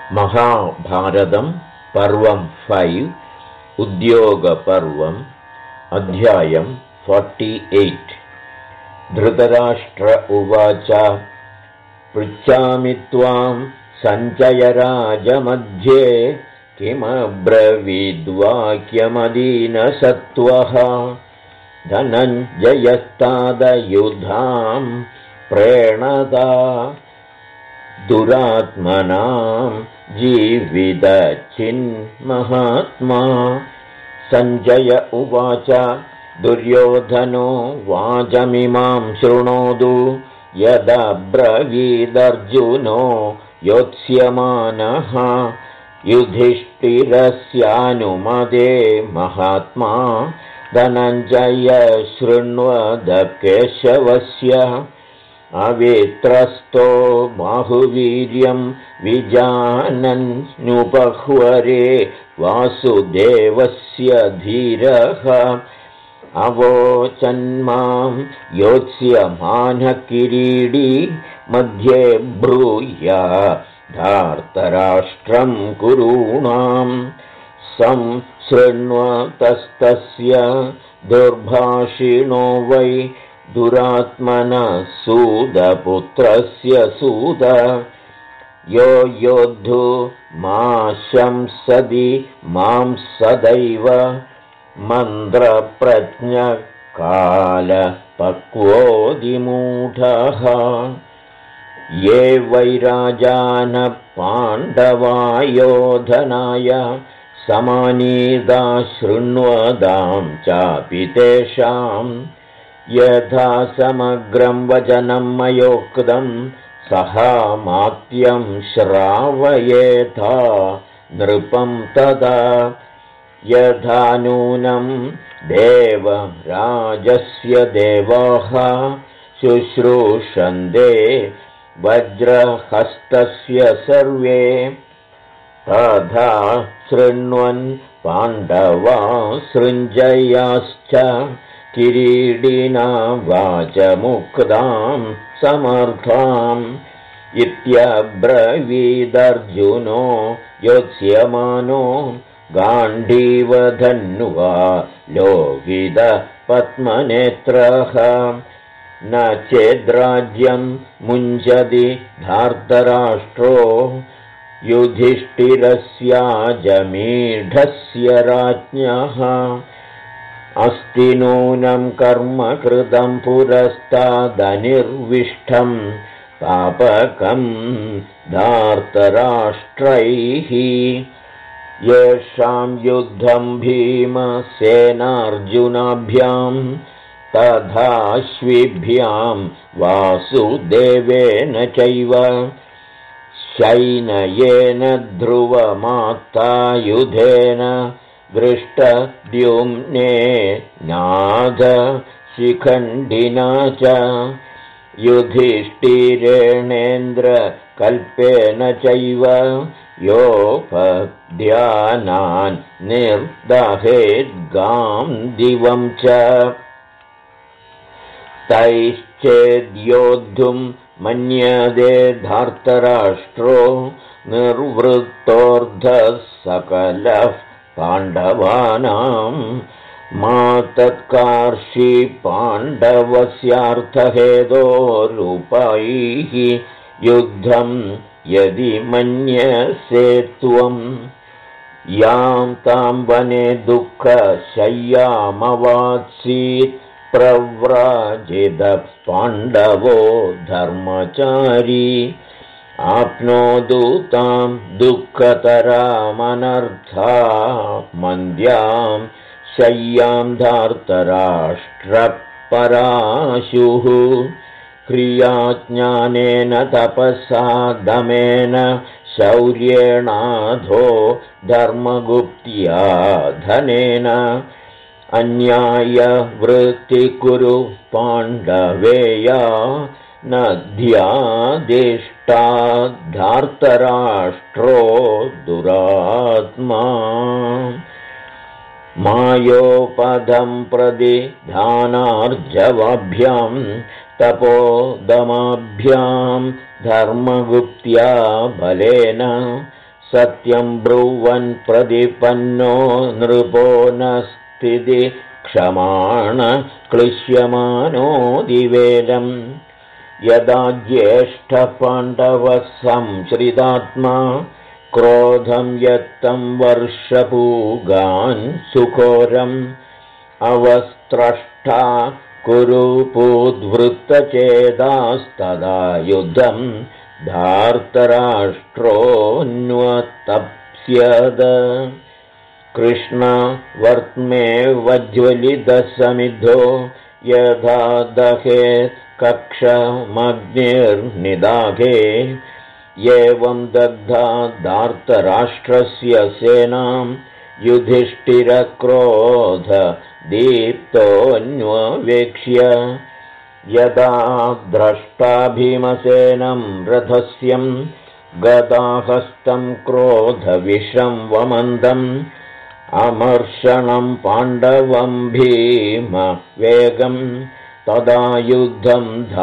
महाभारतं पर्वं 5 उद्योगपर्वम् अध्यायं 48। धृतराष्ट्र उवाच पृच्छामि त्वां सञ्जयराजमध्ये किमब्रवीद्वाक्यमदीनसत्त्वः धनञ्जयस्तादयुधां प्रेणदा दुरात्मनां जीवितचिन्महात्मा। सञ्जय उवाच दुर्योधनो वाचमिमां शृणोतु यदब्रवीदर्जुनो योत्स्यमानः युधिष्ठिरस्यानुमते महात्मा धनञ्जय शृण्वद केशवस्य अवित्रस्तो बाहुवीर्यं विजानन्नुपह्वरे वासुदेवस्य धीरः अवोचन्मां योत्स्यमानः किरीटी मध्ये ब्रूया धार्तराष्ट्रं कुरूणां संशृण्वतस्तस्य दुर्भाषिणो वै दुरात्मनः सूदपुत्रस्य सूद यो योद्धु मा शंसदि मां सदैव मन्त्रप्रज्ञकालपक्वोऽधिमूढः ये वैराजानः पाण्डवायोधनाय समानीदा शृण्वदां चापि तेषाम् यथा समग्रं वचनं मयोक्तं सहामात्यं श्रावयेथा नृपं तदा यथा नूनं देवराजस्य देवाः शुश्रूषन्ते वज्रहस्तस्य सर्वे तथा शृण्वन् पाण्डवा सृञ्जयाश्च किरीटिना वाचमुक्तां समर्थाम् इत्यब्रवीदर्जुनो योत्स्यमानो गाण्डीवधन्वा लोहितपद्मनेत्रः न चेद्राज्यं मुञ्चति धार्तराष्ट्रो युधिष्ठिरस्याजमीढस्य राज्ञः अस्ति नूनं कर्म कृतं पुरस्तादनिर्विष्टं पापकं धार्तराष्ट्रैः येषां युद्धं भीमसेनार्जुनाभ्यां तथाश्विभ्यां वासुदेवेन चैव शैनयेन ध्रुवमात्तायुधेन दृष्टद्युम्ने नाद शिखण्डिना च युधिष्ठिरेणेन्द्रकल्पेन चैव योपध्यानान् निर्दहेद्गां दिवं च तैश्चेद्योद्धुं मन्यते धार्तराष्ट्रो निर्वृत्तोऽर्धः सकलः पाण्डवानां मा तत्कार्षि पाण्डवस्यार्थहेतोरूपैः युद्धं यदि मन्यसे त्वं यां तां वने दुःखशय्यामवात्सीत् प्रव्राजितः पाण्डवो धर्मचारी आप्नोतु तां दुःखतरामनर्था मन्द्यां शय्यां धार्तराष्ट्रपराशुः क्रियाज्ञानेन तपसा दमेन शौर्येणाधो धर्मगुप्त्या धनेन अन्यायवृत्तिकुरु पाण्डवेया नध्यादिष्टा धार्तराष्ट्रो दुरात्मा मायोपदं प्रति धानार्जवाभ्यां तपोदमाभ्यां धर्मगुप्त्या बलेन सत्यं ब्रुवन् प्रतिपन्नो नृपो न स्थिति क्षमाण क्लिश्यमानो दिवेदम् यदा ज्येष्ठपाण्डवः संश्रितात्मा क्रोधं यत्तं वर्षपूगान् सुघोरम् अवस्त्रष्टा कुरुपूद्वृत्तचेदास्तदा युद्धं धार्तराष्ट्रोऽन्वतप्स्यद कृष्णवर्त्मे वज्ज्वलितसमिद्धो यथा दहेत् कक्षमग्निर्निदाघे एवं दग्धा धार्तराष्ट्रस्य सेनां युधिष्ठिरक्रोध दीप्तोऽन्वेक्ष्य यदा द्रष्टा भीमसेनं रथस्यं गदाहस्तं क्रोधविषं वमन्दम् अमर्षणं पाण्डवं भीमवेगं तदा युद्धं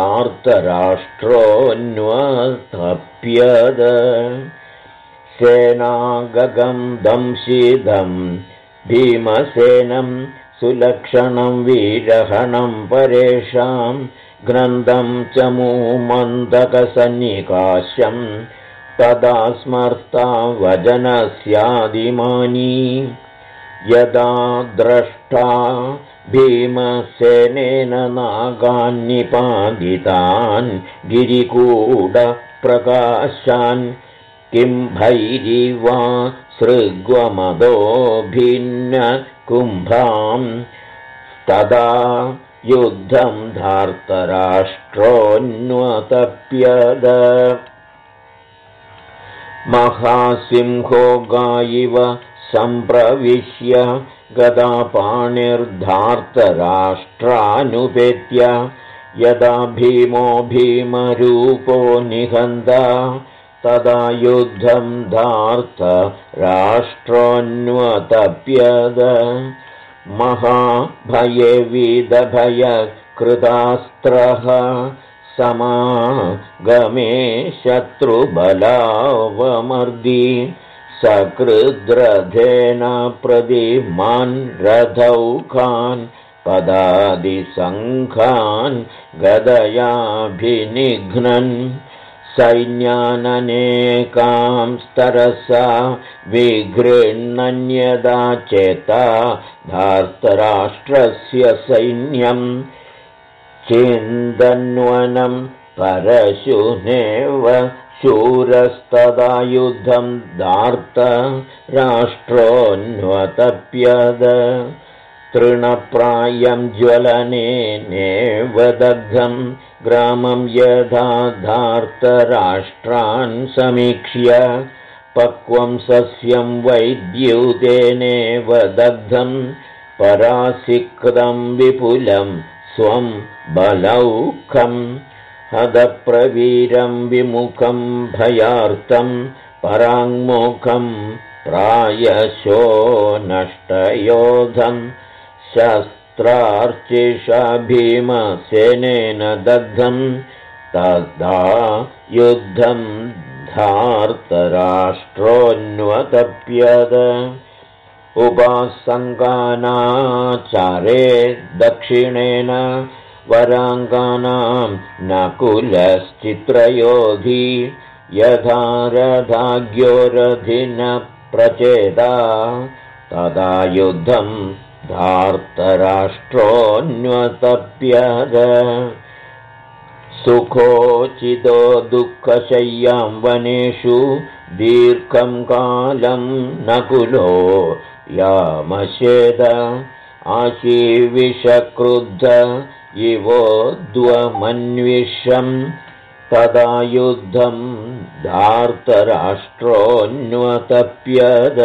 धार्तराष्ट्रोऽन्वतप्यद सेनागगं दंशिदं भीमसेनं सुलक्षणं वीरहणं परेषां ग्रन्थं च मूमन्तकसन्निकाशं तदा स्मर्ता वजनस्यादिमानी यदा द्रष्टा भीमसेनेन नागान्निपादितान् गिरिकूटप्रकाशान् किं भैरिवा सृग्वमदो भिन्न कुम्भां तदा युद्धं धार्तराष्ट्रोऽन्वतप्यद महासिंहो गायिव सम्प्रविश्य गदापाणिर्धार्तराष्ट्रानुपेत्य यदा भीमो भीमरूपो निहन्ता तदा युद्धं धार्तराष्ट्रोऽन्वतप्यद महाभये विदभयकृतास्त्रः समागमे शत्रुबलावमर्दी सकृद्रथेन प्रदिमान् रथौकान् पदादिसङ्खान् गदयाभिनिघ्नन् सैन्याननेकां स्तरसा विगृह्णन्यदा चेता धार्तराष्ट्रस्य सैन्यम् चिन्दन्वनं परशुनेव शूरस्तदा युद्धं धार्तराष्ट्रोऽन्वतप्यद तृणप्रायं ज्वलनेनेव दग्धं ग्रामं यथा धार्तराष्ट्रान् समीक्ष्य पक्वं सस्यं वैद्युतेनेव दग्धं परासिक्तं विपुलं स्वं बलौखम् हदप्रवीरं विमुखं भयार्तं पराङ्मुखं प्रायशो नष्टयोधं शस्त्रार्चिषा भीमसेनेन दग्धं तदा युद्धं धार्तराष्ट्रोऽन्वतप्यद उपासङ्गानाचारे दक्षिणेन वराङ्गानां नकुलश्चित्रयोधी यथा रथाज्ञो रथिन प्रचेदा तदा युद्धं धार्तराष्ट्रोऽन्वतप्यद सुखोचितो दुःखशय्यां वनेषु दीर्घं कालं नकुलो यामशेद आशीविषक्रुद्ध इवोद्वमन्विषं तदा युद्धं धार्तराष्ट्रोऽन्वतप्यद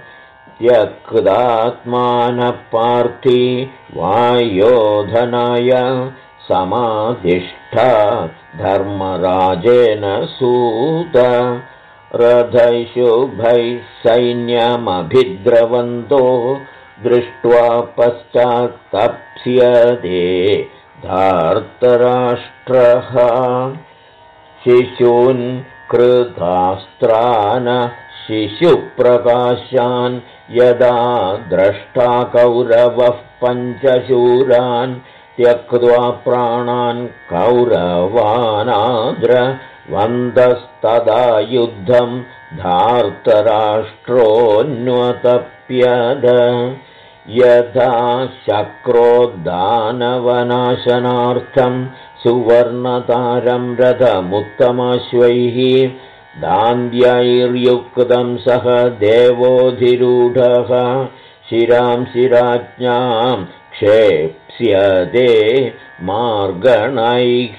त्यक्तात्मानः पार्थी वायोधनाय समाधिष्ठा धर्मराजेन सूत रथैशुभैः सैन्यमभिद्रवन्तो दृष्ट्वा पश्चात्तप्स्यते धार्तराष्ट्रः शिशून् कृतास्त्रान् शिशुप्रकाशान् यदा द्रष्टा कौरवः पञ्चशूरान् त्यक्त्वा प्राणान् कौरवानाद्रवन्दस्तदा युद्धं धार्तराष्ट्रोऽन्वतप्यद यथा शक्रोद्दानवनाशनार्थं सुवर्णतारं रथमुत्तमाश्वैः दान्द्यैर्युक्तं सह देवोऽधिरूढः शिरां शिराज्ञां क्षेप्स्यते मार्गणैः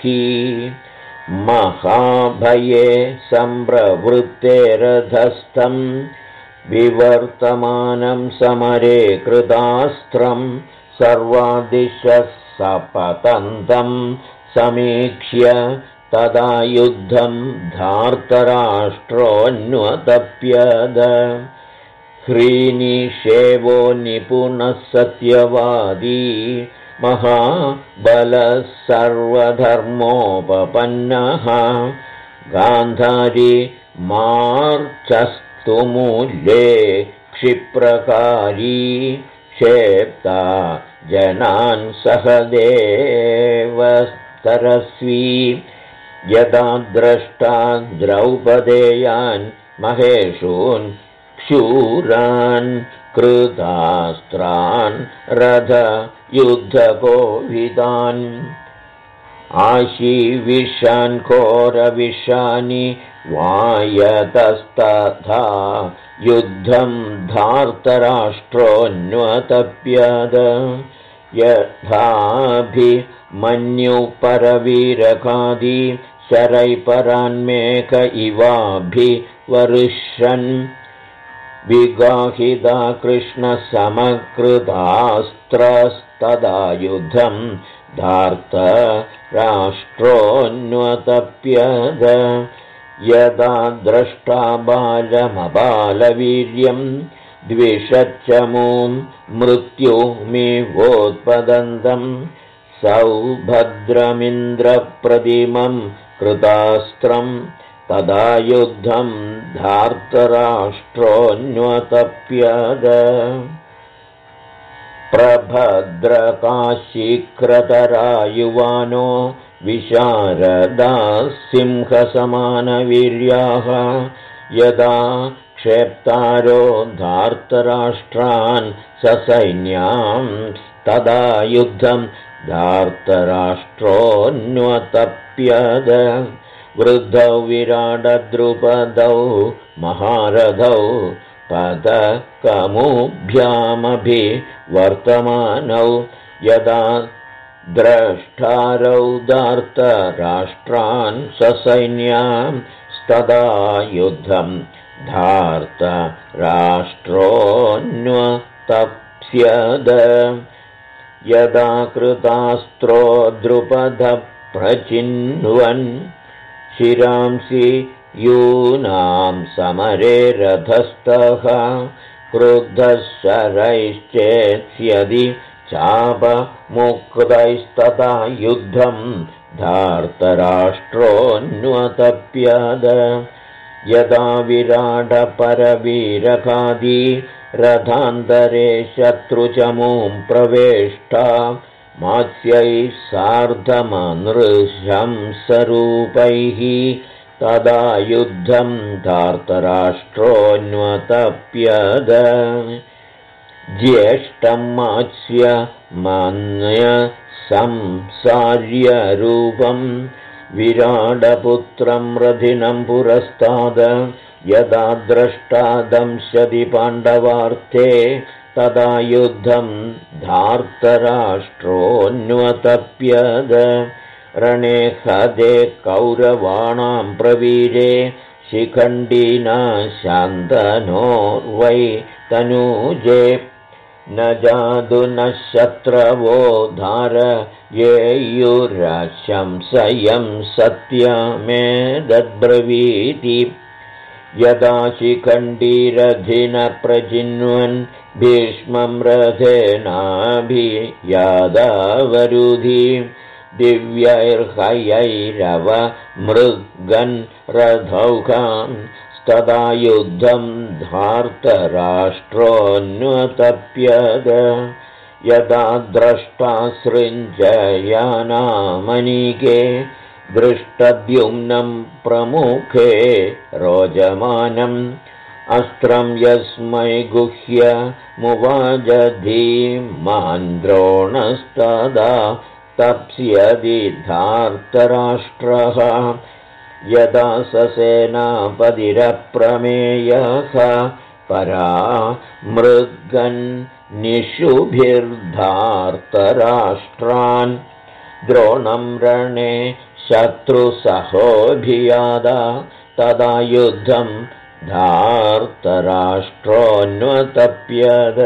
महाभये सम्प्रवृत्ते रथस्थं विवर्तमानं समरे कृतास्त्रं सर्वादिशः सपतन्तं समीक्ष्य तदा युद्धं धार्तराष्ट्रोऽन्वतप्यद ह्रीनिषेवो निपुणः सत्यवादी महाबलः सर्वधर्मोपपन्नः गान्धारी मार्चस्तुमूले क्षिप्रकारी क्षेप्ता जनान् सह देवस्तरस्वी यदा द्रष्टा द्रौपदेयान् महेशून् क्षूरान् कृतास्त्रान् रथयुद्धकोविदान् आशीविषान् घोरविषानि वायतस्तथा युद्धं धार्तराष्ट्रोऽन्वतप्यद यथाभिमन्युपरवीरकादि शरैपरान्मेक इवाभिवर्षन् विगाहिता कृष्णसमकृतास्त्रस्तदा युद्धं धार्तराष्ट्रोऽन्वतप्यद यदा द्रष्टा बालमबालवीर्यं द्विषच्चमूं मृत्युमिवोत्पदन्तं सौभद्रमिन्द्रप्रतिमं कृतास्त्रं तदा युद्धं धार्तराष्ट्रोऽन्वतप्यद प्रभद्रकाशीक्रतरा युवानो विशारदाः सिंहसमानवीर्याः यदा क्षेप्तारो धार्तराष्ट्रान् ससैन्यां तदा युद्धं धार्तराष्ट्रोऽन्वतप्यद वृद्धौ विराडद्रुपदौ महारथौ पदकमुभ्यामभिवर्तमानौ यदा द्रष्टारौ धार्तराष्ट्रान् ससैन्यां तदा युद्धं धार्तराष्ट्रोऽन्वतप्स्यद यदा कृतास्त्रो द्रुपदः प्रचिन्वन् शिरांसि यूनां समरे रथस्थः क्रुद्धः शरैश्चेत्स्यदि चापमुक्तैस्तथा युद्धं धार्तराष्ट्रोऽन्वतप्यद यदा विराटपरवीरकादि रथान्तरे शत्रुचमूं प्रवेष्टा मात्स्यैः सार्धमनृशंसरूपैः तदा युद्धं धार्तराष्ट्रोऽन्वतप्यद ज्येष्ठं मात्स्य मन्य संसार्यरूपं विराडपुत्रं रथिनं पुरस्ताद यदा द्रष्टा दंशति पाण्डवार्थे तदा युद्धं धार्तराष्ट्रोऽन्वतप्यद रणे हते कौरवाणां प्रवीरे शिखण्डिना शान्तनोर्वै तनूजे न जादु न शत्रवो धारयेयुरशंसयं सत्यमेतद्ब्रवीति यदा शिखण्डीरथिन प्रचिन्वन् भीष्मं रथेनाभियादावरुधि दिव्यैर्हयैरव मृगन् रथौकां तदा युद्धं धार्तराष्ट्रोऽन्वतप्यद यदा द्रष्टासृञ्जयानामनीके दृष्टद्युम्नं प्रमुखे रोजमानम् अस्त्रं यस्मै गुह्यमुवाच धीमान् द्रोणस्तदा तप्स्यदि धार्तराष्ट्रः यदा ससेनापतिरप्रमेयः परा मृद्गन्निषुभिर्धार्तराष्ट्रान् द्रोणं रणे शत्रुसहोऽभियादा तदा युद्धं धार्तराष्ट्रोऽन्वतप्यद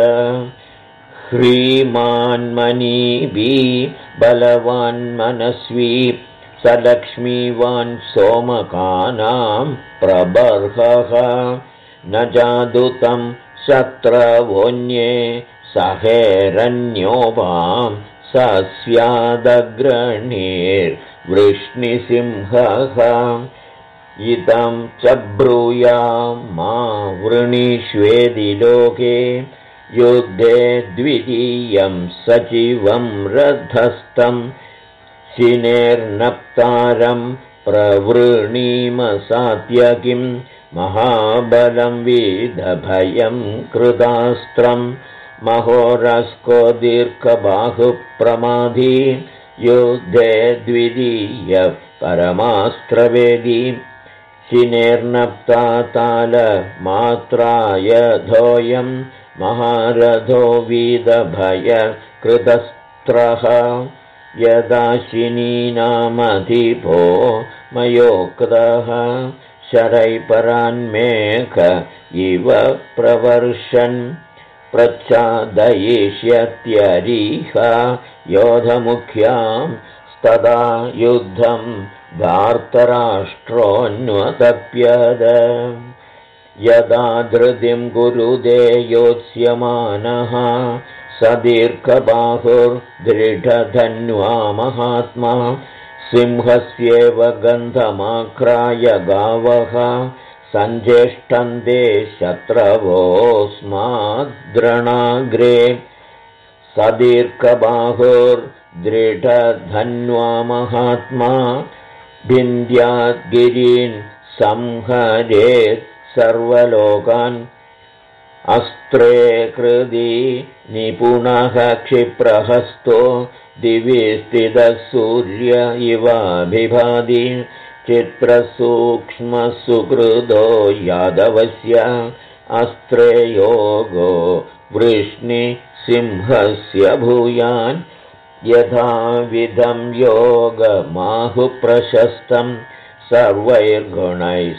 ह्रीमान्मनीबी बलवान्मनस्वी सलक्ष्मीवान् सोमकानां प्रबर्हः न जादुतं शत्रवोऽन्ये सहेरन्योपां सस्यादग्रणीर्वृष्णिसिंहः इदं च ब्रूयामा वृणीष्वेदि लोके युद्धे द्वितीयं सचिवं रथस्थं शिनेर्नप्तारं प्रवृणीमसात्यकिं महाबलं विदभयं कृतास्त्रं महोरस्को दीर्घबाहुप्रमाधी युद्धे द्वितीयः परमास्त्रवेदी शिनेर्नप्ता तालमात्रायधोऽयं महारथो वीदभयकृतस्त्रः यदा शिनीनामधिपो मयोक्तः शरैपरान्मेघ इव प्रवर्षन् प्रच्छादयिष्यत्यरीह योधमुख्यां तदा युद्धं धार्तराष्ट्रोऽन्वतप्यद यदा धृतिं कुरुते योत्स्यमानः स दीर्घबाहुर्दृढधन्वा महात्मा सिंहस्येव गन्धमाक्राय गावः सञ्ज्येष्ठन्ते शत्रवोऽस्माद्रणाग्रे स दीर्घबाहुर्दृढधन्वा महात्मा विन्ध्याद्गिरीन् संहरेत् सर्वलोकान् अस्त्रे कृदि निपुणः क्षिप्रहस्तो दिवि स्थितः सूर्य इवाभिभाति चित्रसूक्ष्मसुकृदो यादवस्य अस्त्रे योगो वृष्णिसिंहस्य भूयान् यथाविधं योगमाहुप्रशस्तं सर्वैर्गुणैः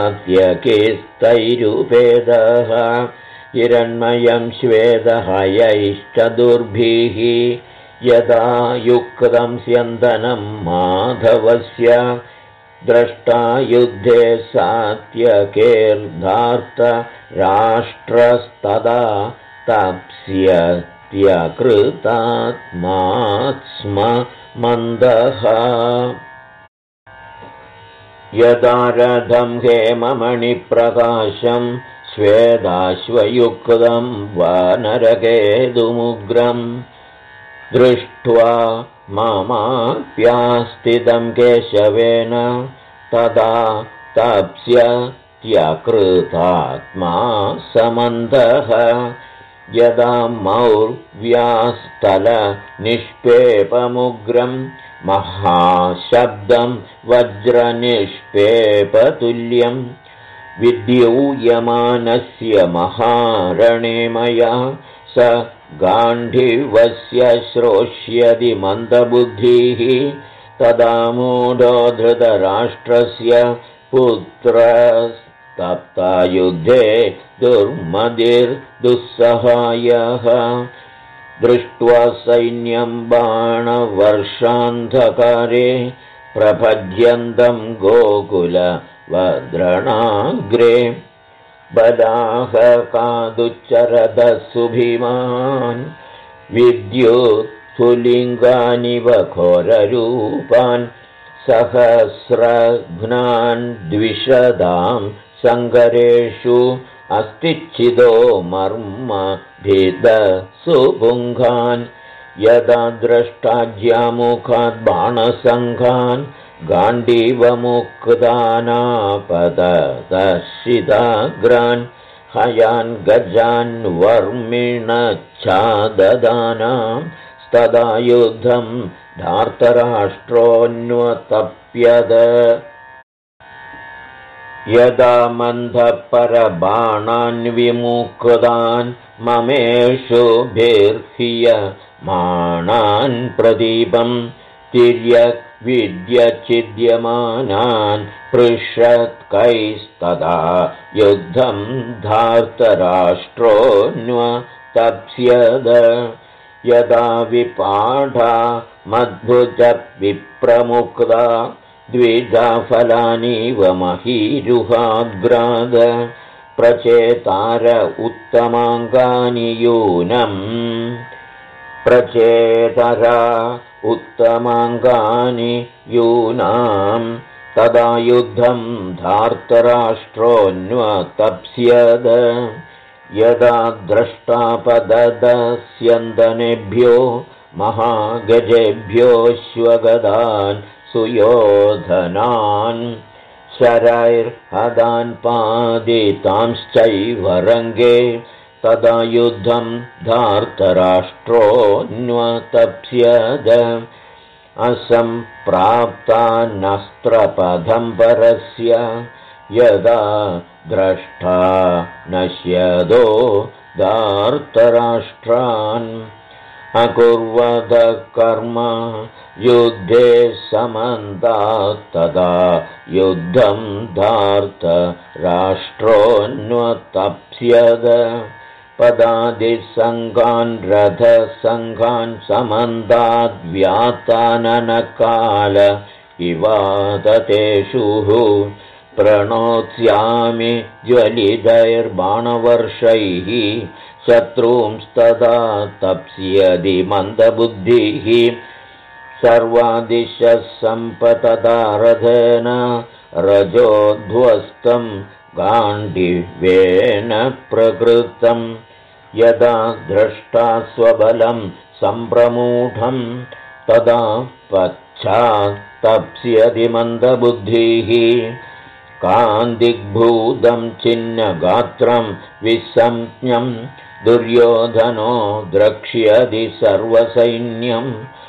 सात्यकिस्तैरुपेदः हिरण्मयं श्वेतहयैश्चतुर्भिः यदा युक्तं स्यन्दनं माधवस्य द्रष्टा युद्धे सात्यकेर्धार्तराष्ट्रस्तदा तप्स्यत्यकृतात्मा स्म मन्दः यदा रथं हेममणिप्रकाशं श्वेताश्वयुक्तं वानरकेतुमुग्रं दृष्ट्वा मामाप्यास्थितं केशवेन तदा तप्स्यत्यकृतात्मा समन्दः यदा मौर्व्यास्थलनिष्पेपमुग्रं महाशब्दं वज्रनिष्पेपतुल्यं विद्यूयमानस्य महारणे मया स गाण्डीवस्य श्रोष्यति मन्दबुद्धिः तदा मूढो धृतराष्ट्रस्य पुत्रस्तप्ता युद्धे दुर्मतिर्दुस्सहायः दृष्ट्वा सैन्यं बाणवर्षान्धकारे प्रपद्यन्तं गोकुलवद्रणाग्रे बलाहकादुच्चरदः सुभीमान् विद्युत्फुलिङ्गानिव घोररूपान् सहस्रघ्नान् द्विषदां सङ्गरेषु अस्तिच्छिदो मर्म भेदसुपुङ्खान् यदा द्रष्टाज्यामुखात् बाणसङ्घान् गाण्डीवमुक्तानापदशिताग्रान् हयान् गजान् वर्मिणच्छाददानां तदा युद्धं धार्तराष्ट्रोऽन्वतप्यद यदा मन्धपरबाणान् विमुक्तान् ममेषु भिर्ह्यमाणान् प्रदीपं तिर्यक्विद्यचिद्यमानान् पृषत्कैस्तदा युद्धं धार्तराष्ट्रोऽन्वतप्स्यद यदा विपाढा मद्भुजविप्रमुक्ता द्विजाफलानीव महीरुहाग्राद प्रचेतार उत्तमाङ्गानि यूनं प्रचेतरा उत्तमाङ्गानि यूनां तदा युद्धं धार्तराष्ट्रोऽन्वतप्स्यद यदा द्रष्टापददस्यन्दनेभ्यो महागजेभ्योऽश्वगदान् सुयोधनान् शरैर्हदान् पादितांश्चैव रङ्गे तदा युद्धं धार्तराष्ट्रोऽन्वतप्स्यद असम्प्राप्तान्नस्त्रपथं परस्य यदा द्रष्टा नश्यदो धार्तराष्ट्रान् अकुर्वद कर्म युद्धे समन्तात् तदा युद्धं धार्तराष्ट्रोऽन्वतप्स्यद पदादिसङ्घान् रथसङ्घान् समन्ताद्व्याताननकाल इवाततेषुः प्रणोत्स्यामि ज्वलितैर्बाणवर्षैः शत्रूंस्तदा तप्स्यदि मन्दबुद्धिः सर्वादिशः सम्पतदारथेन रजोध्वस्तं गाण्डीवेन प्रकृतं यदा द्रष्टा स्वबलं सम्प्रमूढं तदा पश्चात्तप्स्यदि मन्दबुद्धिः कान्दिग्भूतं छिन्नगात्रं विसंज्ञं दुर्योधनो द्रक्ष्यदि सर्वसैन्यं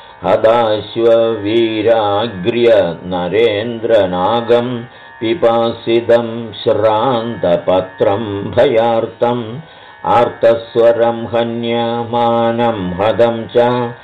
हदाश्ववीराग्र्य नरेन्द्रनागं पिपासितं श्रान्तपत्रं भयार्तम् आर्तस्वरं हन्यमानं हदं च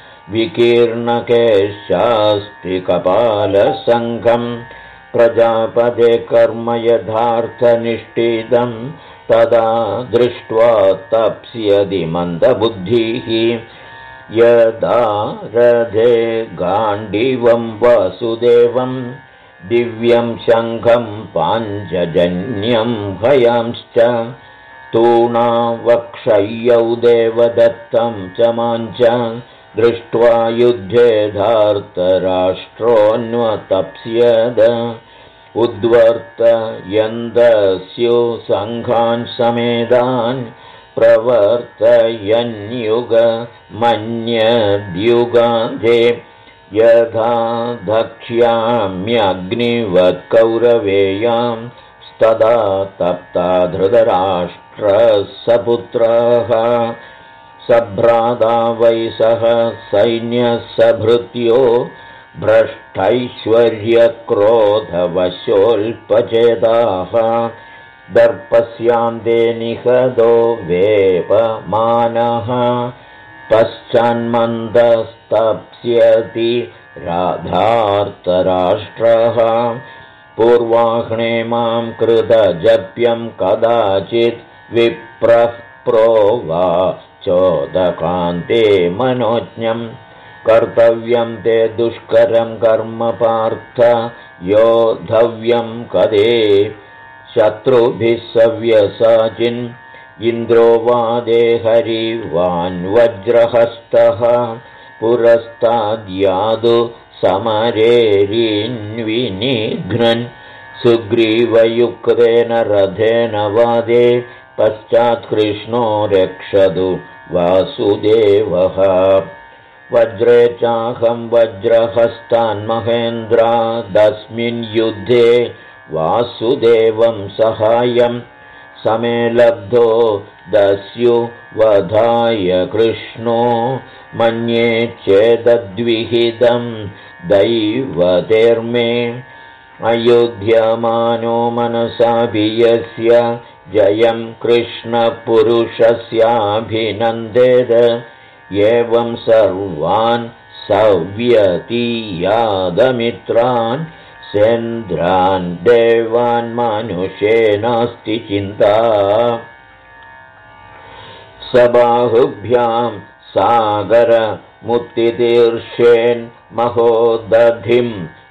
विकीर्णकेशास्तिकपालसङ्घं प्रजापदे कर्म यथार्थनिष्ठितं तदा दृष्ट्वा तप्स्यदि मन्दबुद्धिः यदा रथे गाण्डीवं वासुदेवं दिव्यं शङ्खं पाञ्चजन्यं हयांश्च तूणावक्षय्यौ देवदत्तं च माञ्च दृष्ट्वा युद्धे धार्तराष्ट्रोऽन्वतप्स्यद उद्वर्तयन्दस्यु सङ्घान् समेदान् प्रवर्तयन्युगमन्यद्युगान्धे यथा दक्ष्याम्यग्निवत्कौरवेयां तदा तप्ता धृतराष्ट्रसपुत्रः सभ्राता वै सह सैन्यसभृत्यो भ्रष्टैश्वर्यक्रोधवशोल्पचेताः दर्पस्यान्ते निहतो वेपमानः पश्चान्मन्दस्तप्स्यति धार्तराष्ट्रः पूर्वाह्णे मां कृतजप्यं कदाचित् विप्रः प्रोवा चोदकान्ते मनोज्ञं कर्तव्यं ते दुष्करं कर्म पार्थ योद्धव्यं कदे शत्रुभिः सव्यसाचिन् इन्द्रो वादे हरिवान्वज्रहस्तः पुरस्ताद्यादु समरेरिन्विनिघ्नन् सुग्रीवयुक्तेन रथेन वादे पश्चात् कृष्णो रक्षतु वासुदेवः वज्रे चाहं वज्रहस्तान्महेन्द्रादस्मिन् युद्धे वासुदेवं सहायं समे लब्धो दस्युवधाय कृष्णो मन्ये चेदद्विहितं दैवतेर्मे अयुध्यमानो मनसा यस्य जयं कृष्णपुरुषस्याभिनन्देद एवं सर्वान् सव्यतीयादमित्रान् सेन्द्रान् देवान् मानुषे नास्ति चिन्ता सबाहुभ्यां सागरमुत्तितीर्षेन् महोदधिं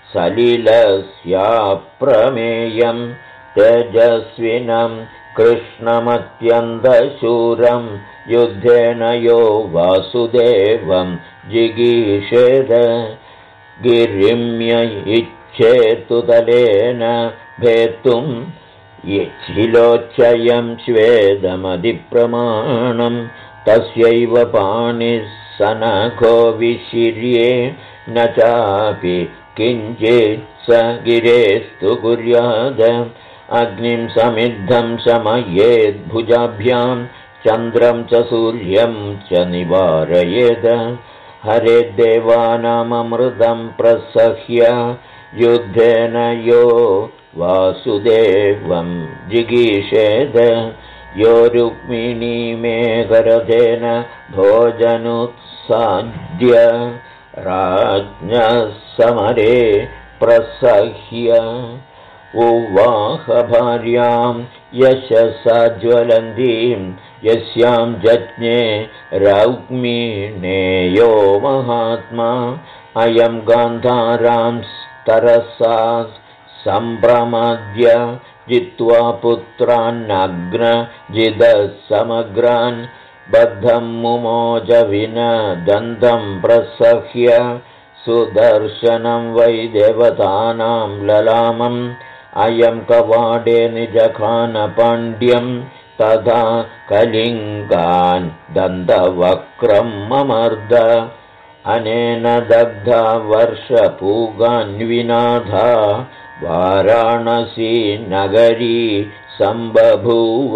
सलिलस्याप्रमेयं तेजस्विनं कृष्णमत्यन्तशूरं युद्धेन यो वासुदेवं जिगीषेद गिरिम्य इच्छेतु तलेन भेत्तुं यच्छिलोच्चयं श्वेदमधिप्रमाणं तस्यैव पाणिः सनखो विशिर्ये न चापि किञ्चित् स गिरेस्तु कुर्याद अग्निं समिद्धं शमयेद्भुजाभ्यां चन्द्रं च सूर्यं च निवारयेद हरे देवानाममृतं प्रसह्य युद्धेन यो वासुदेवं जिगीषेद यो रुक्मिणीमेघरथेन भोजनुत्साद्य राज्ञः समरे प्रसह्य उवाह भार्यां यशसा ज्वलन्तीं यस्यां जज्ञे रुक्मिणेयो महात्मा अयं गान्धारां तरसा सम्प्रमद्य जित्वा पुत्रान्नग्नजिदः समग्रान् बद्धं मुमोज विनदन्तं प्रसह्य सुदर्शनं वै देवतानां ललामम् अयं कवाडे निजखानपाण्ड्यं तथा कलिङ्गान् दन्तवक्त्रं ममर्द अनेन दग्धा वर्षपूगान्विनाथा वाराणसी नगरी सम्बभूव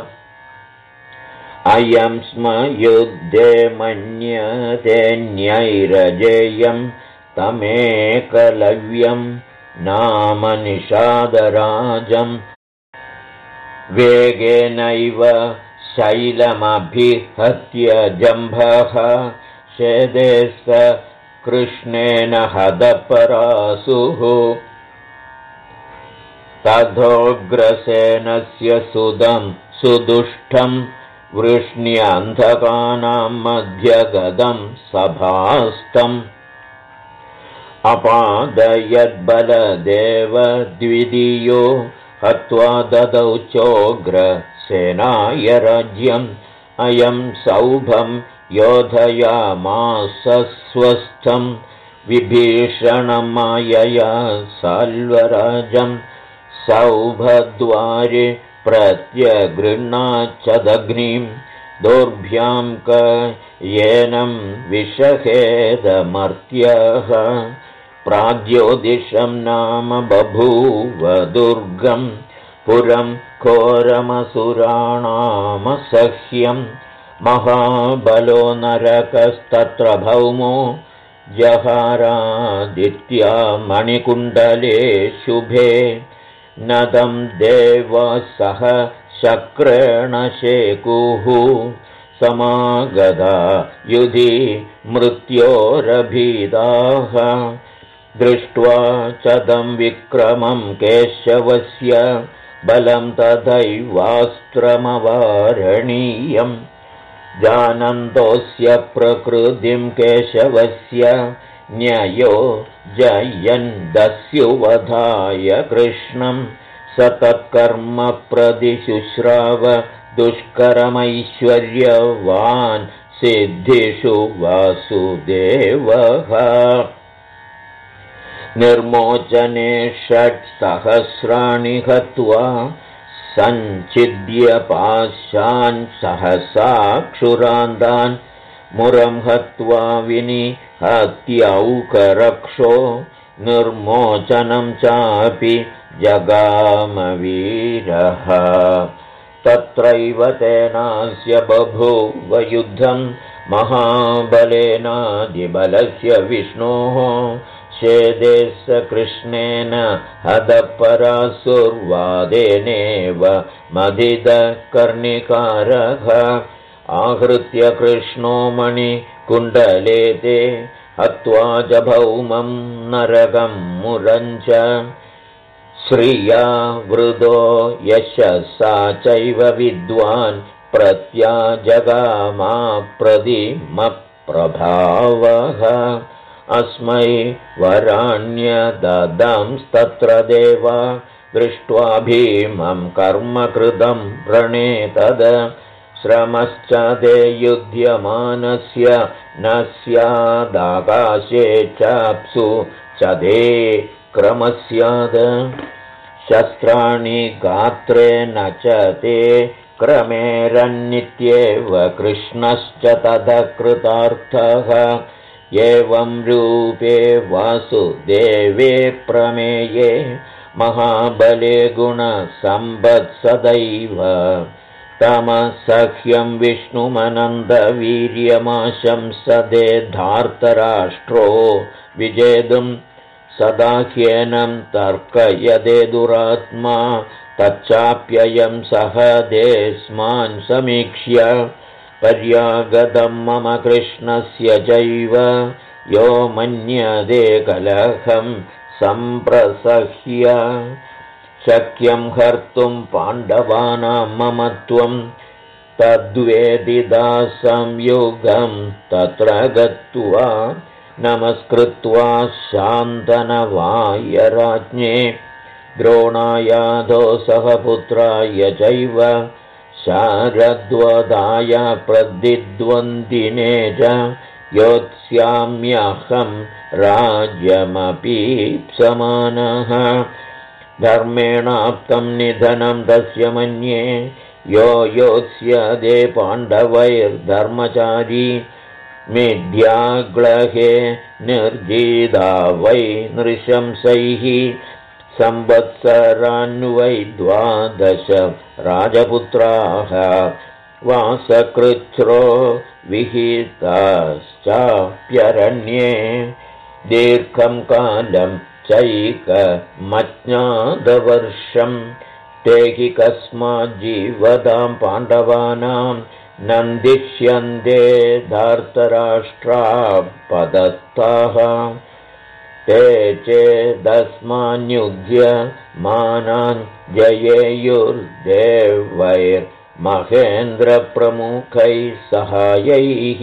अयं स्म युद्धे मन्यतेऽन्यैरजेयं तमेकलव्यं नाम निषादराजम् वेगेनैव शैलमभिहत्य जम्भः शेदे स कृष्णेन हतपरासुः तथोग्रसेनस्य सुदं सुदुष्टं वृष्ण्यन्धकानां मध्यगदं सभास्तम् अपादयद्बलदेव द्वितीयो हत्वा ददौ चोग्रसेनाय राज्यम् अयं सौभं योधयामास स्वस्थं विभीषणं मायया साल्वराजं सौभद्वारे प्रत्यगृह्णाच्चदग्निं दोर्भ्यां येनं विषहेदमर्त्यः प्राग्ज्योतिषं नाम बभूव दुर्गं पुरं घोरमसुराणामसह्यं महाबलो नरकस्तत्र भौमो जहारादित्या मणिकुण्डले शुभे नदं देवसः शक्रेण शेकुः समागधा युधि मृत्योरभीदाः दृष्ट्वा चदं विक्रमं केशवस्य बलं तथैवास्त्रमवारणीयं जानन्तोऽस्य प्रकृतिं केशवस्य न्ययो जयन् दस्युवधाय कृष्णं स तत्कर्म प्रतिशुश्राव दुष्करमैश्वर्यवान् सिद्धिषु वासुदेवः निर्मोचने 6,000 हत्वा सञ्चिद्य पाशान् सहसाक्षुरान्तान् मुरं हत्वा विनिहत्यौकरक्षो निर्मोचनं चापि जगामवीरः तत्रैव तेनास्य बभूव युद्धं महाबलेनादिबलस्य विष्णोः शेदे स कृष्णेन हतपरासुर्वादेनेव मदिदकर्णिकारः आहृत्य कृष्णो मणिकुण्डले ते हत्वा च भौमं नरकं मुरञ्च श्रिया वृदो यशसा चैव विद्वान् प्रत्याजगामाप्रतिमप्रभावः अस्मै वराण्यददंस्तत्र देवा दृष्ट्वा भीमं कर्मकृतं रणे तद श्रमश्च ते युध्यमानस्य न स्यादाकाशे चाप्सु च ते क्रमस्याद शस्त्राणि गात्रे न च ते क्रमेरन्नित्येव कृष्णश्च ततः कृतार्थः एवं रूपे वासुदेवे प्रमेये महाबले गुणसम्पत्सदैव तमसह्यं विष्णुमनन्दवीर्यमाशंसदे धार्तराष्ट्रो विजेतुं सदाह्येनं तर्कयदे दुरात्मा तच्चाप्ययं सहदेस्मान् समीक्ष्य पर्यागतं मम कृष्णस्य चैव यो मन्यते कलहं सम्प्रसह्य शक्यं हर्तुं पाण्डवानां ममत्वं तद्वेदिदा संयुगं तत्र गत्वा नमस्कृत्वा शान्तनवाय राज्ञे द्रोणायाधो सहपुत्राय चैव शारद्वदाय प्रदिद्वन्दिने च योत्स्याम्यहं राज्यमपीप्समानः धर्मेणाप्तं निधनं तस्य मन्ये यो योत्स्यदे पाण्डवैर्धर्मचारी मिथ्याग्लहे निर्जिदा वै नृशंसैः संवत्सरान्वै 12 राजपुत्राः वासकृच्छ्रो विहिताश्चाप्यरण्ये दीर्घं कालं चैकमज्ञातवर्षं ते हि कस्माज्जीवतां पाण्डवानां नन्दिष्यन्ते धार्तराष्ट्रापदत्ताः ते चेदस्मान्युध्यमानान् जयेयुर्देवैर्महेन्द्रप्रमुखैः सहायैः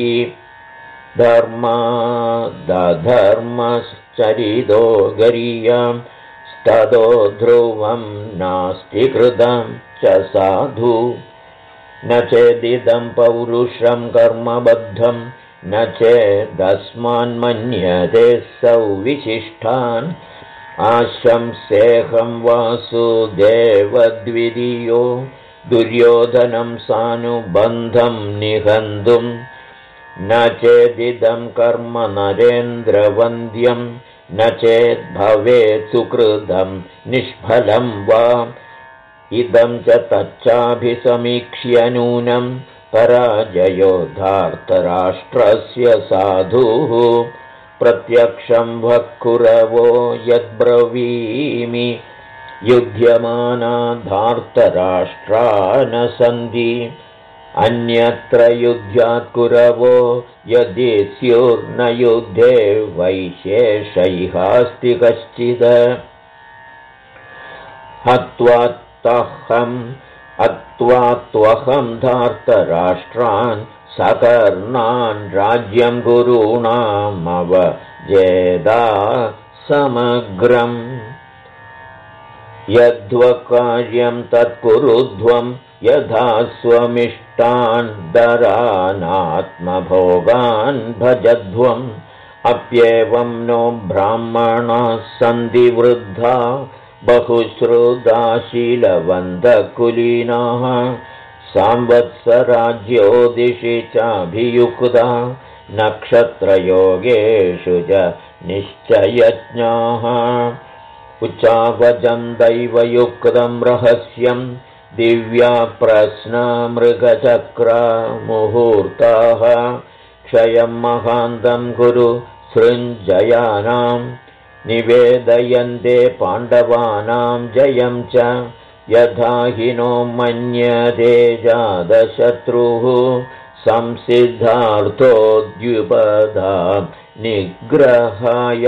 धर्मादधर्मश्चरितो गरीयां स्ततो ध्रुवं नास्ति कृतं च साधु न चेदिदं पौरुषं कर्मबद्धं न चेदस्मान्मन्यते सौविशिष्टान् आशंसेऽहं वासुदेवद्वितीयो दुर्योधनं सानुबन्धं निहन्तुं न चेदिदं कर्म नरेन्द्रवन्द्यं न चेद्भवेत् सुकृतं निष्फलं वा इदं च तच्चाभिसमीक्ष्य नूनं पराजयो धार्तराष्ट्रस्य साधुः प्रत्यक्षं वक्कुरवो यद्ब्रवीमि युध्यमाना धार्तराष्ट्रा न सन्ति अन्यत्र युध्यात् कुरवो यदि स्युर्न युद्धे वैशेषैहास्ति कश्चित् त्वहं धार्तराष्ट्रान् सकर्णान् राज्यं गुरूणामवजेदा समग्रम् यद्वकार्यं तत्कुरुध्वं यथा स्वमिष्टान् दरानात्मभोगान् भजध्वं अप्येवं नो ब्राह्मणाः सन्ति वृद्धा बहुश्रुताशीलवन्तकुलीनाः संवत्सराज्योदिषि चाभियुक्ता नक्षत्रयोगेषु च निश्चयज्ञाः उच्चावचं दैवयुक्तं रहस्यं दिव्या प्रश्नमृगचक्रमुहूर्ताः क्षयं महान्तं कुरु सृञ्जयानां निवेदयन्ते पाण्डवानां जयं च यथा हि नो मन्यते जातशत्रुः संसिद्धार्थोद्युपधां निग्रहाय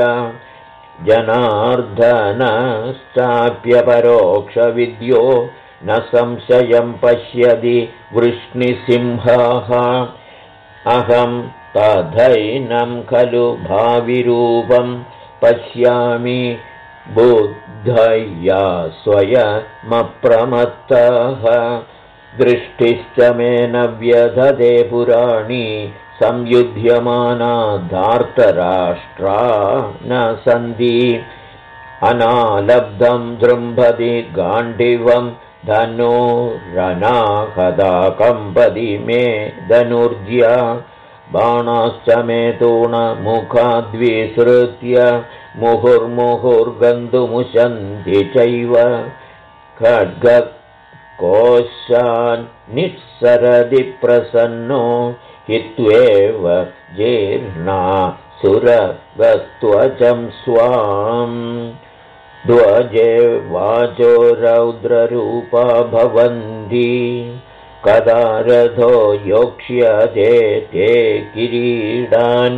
जनार्दनश्चाप्यपरोक्षविद्यो न संशयं पश्यति वृष्णिसिंहाः अहं तथैनं खलु भाविरूपं पश्यामि बुद्धया स्वयमप्रमत्तः दृष्टिश्च मे न व्यधते पुराणी संयुध्यमाना धार्तराष्ट्रा न सन्ति अनालब्धं जृम्भति गाण्डिवं धनुरनाहदा कम्पति मे धनुर्ज्या बाणाश्च मे तूणमुखाद्विसृत्य मुहुर्मुहुर्गन्तुमुशन्ति चैव खड्गकोशान् निःसरति प्रसन्नो हित्वेव जीर्णा सुरगस्त्वचं स्वाम् ध्वजे वाचो रौद्ररूपा भवन्ति कदा रथो योक्ष्यते ते किरीडान्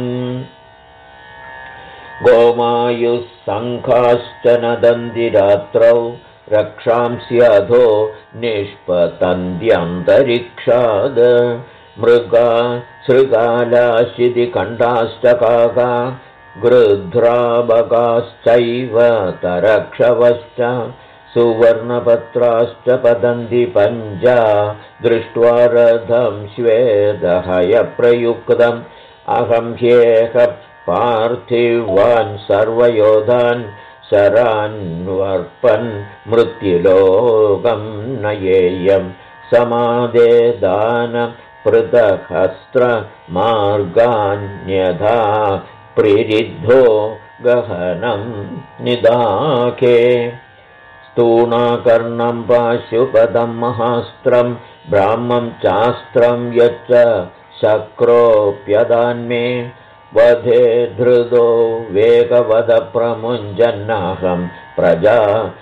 गोमायुः शङ्खाश्च नदन्ति रात्रौ रक्षांस्यधो निष्पतन्त्यन्तरिक्षाद् मृगा शृगालाशितिकण्ठाश्च काका गृध्राबकाश्चैव तरक्षवश्च सुवर्णपत्राश्च पतन्ति पञ्चा दृष्ट्वा रथं श्वेतहयप्रयुक्तम् अहं ह्येह पार्थिवान् सर्वयोधान् शरान्वर्पन् मृत्युलोकं नयेयं समादेदानपृथहस्त्रमार्गान्यथा प्रिरिद्धो गहनं निदाके स्तूणाकर्णं पाशुपदं महास्त्रं ब्राह्मं चास्त्रं यच्च शक्रोऽप्यदान्मे वधे धृतो वेगवदप्रमुञ्जन्नाहं प्रजा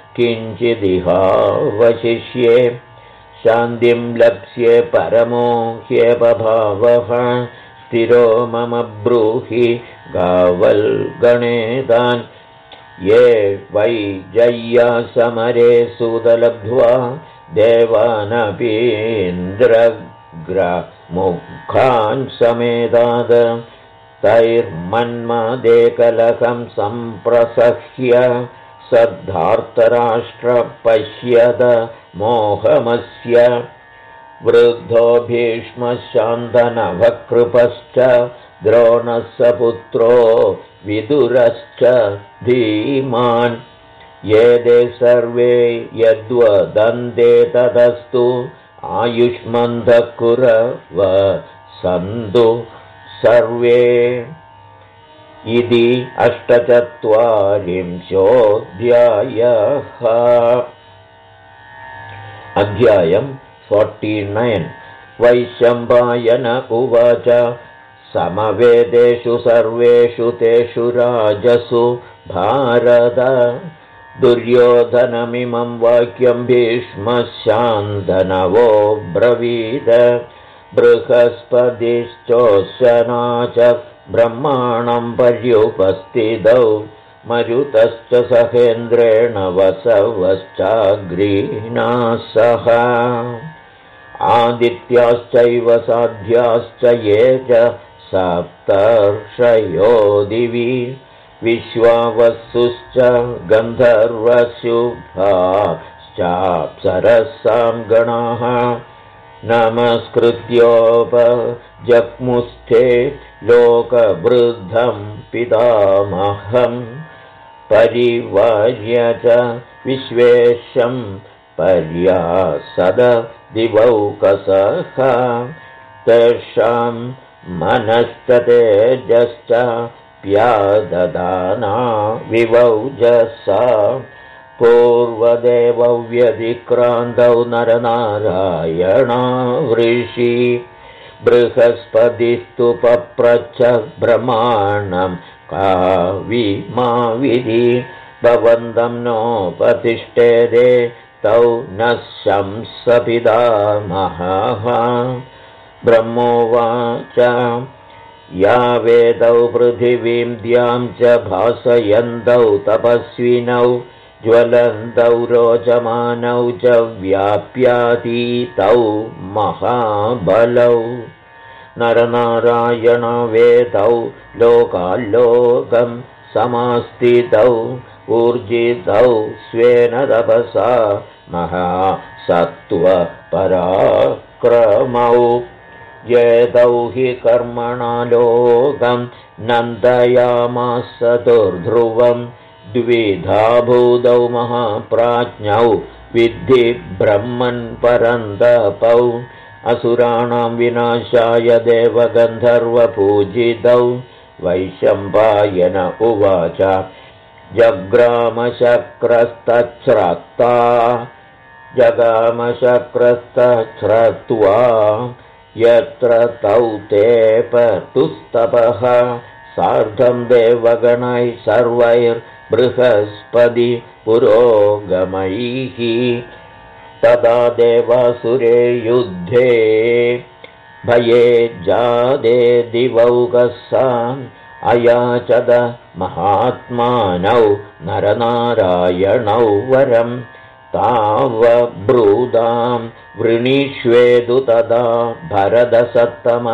किञ्चिदिहावशिष्ये शान्तिं लप्स्ये परमो ह्येपभावः स्थिरो मम ब्रूहि गावल्गणेतान् ये वै जय्या समरे सुदलब्ध्वा देवानपीन्द्रग्रमुखान् समेताद तैर्मन्मदेकलकं सम्प्रसह्य सद्धार्तराष्ट्रपश्यद मोहमस्य वृद्धो भीष्मशान्तनवकृपश्च द्रोणः सपुत्रो विदुरश्च धीमान् ये ते सर्वे यद्वदन्ते तदस्तु आयुष्मन्तः कुरव सन्तु सर्वे इति 48 अध्यायम् 49 वैशम्पायन उवाच समवेदेषु सर्वेषु तेषु राजसु भारत दुर्योधनमिमं वाक्यं भीष्मशान्तनवो ब्रवीद बृहस्पतिश्चोशना च ब्रह्माणं पर्युपस्थितौ मरुतश्च सहेन्द्रेण वसवश्चाग्रीणा सह आदित्याश्चैव साध्याश्च ये च सप्तर्षयो दिवि विश्वावसुश्च गन्धर्वशुभाश्चाप्सरसां गणाः नमस्कृत्योपजग्मुस्थे लोकवृद्धं पितामहं परिवार्य च विश्वेशं पर्यासद दिवौकसः तेषां मनश्च तेजश्च प्याददाना विवौजसा पूर्वदेवव्यतिक्रान्तौ नरनारायणावृषि बृहस्पतिस्तु पप्रच्छ ब्रह्माणं काविमाविधि भवन्तं नोपतिष्ठेदे तौ न शंसपितामहः ब्रह्मोवाच या वेदौ पृथिवीं द्यां च भासयन्तौ तपस्विनौ ज्वलन्तौ रोचमानौ च व्याप्यातीतौ महाबलौ नरनारायणवेदौ लोकाल्लोकं समास्थितौ ऊर्जितौ स्वेन तपसा महासत्त्वपराक्रमौ येदौ हि कर्मणा लोकं नन्दयामास दुर्ध्रुवं द्विधा भूतौ महाप्राज्ञौ विद्धि ब्रह्मन् परन्तपौ असुराणां विनाशाय देवगन्धर्वपूजितौ वैशम्पायन उवाच जगामशक्रस्तच्छ्रत्वा यत्र तौ तेपतुस्तपः सार्धं देवगणैः सर्वैर्बृहस्पति पुरोगमैः तदा देवासुरे युद्धे भये जादे दिवौकसाम् अयाचद महात्मानौ नरनारायणौ वरं तावब्रूदां वृणीष्वेदु तदा भरदसत्तम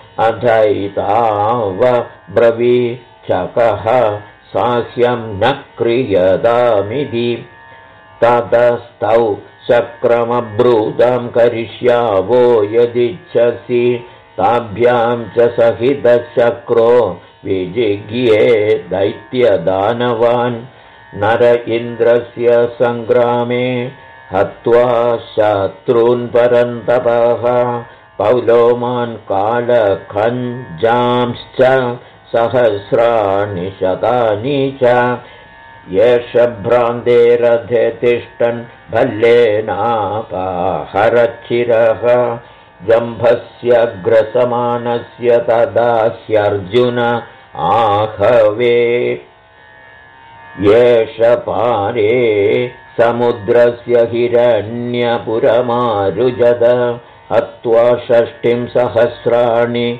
अधैतावब्रवीचकः साह्यं न क्रियतामिति ततस्तौ शक्रमब्रूदां करिष्यावो यदिच्छसि ताभ्यां च सहितशक्रो विजिज्ञे दैत्यदानवान् नर इन्द्रस्य सङ्ग्रामे हत्वा शत्रून् परन्तपः पौलोमान् कालखञ्जांश्च सहस्राणि शतानि च येष भ्रान्ते रथे तिष्ठन् भल्लेनापहरच्छिरः जम्भस्य ग्रसमानस्य तदा ह्यर्जुन आहवे येष पारे समुद्रस्य हिरण्यपुरमारुजद हत्वा 60 सहस्राणि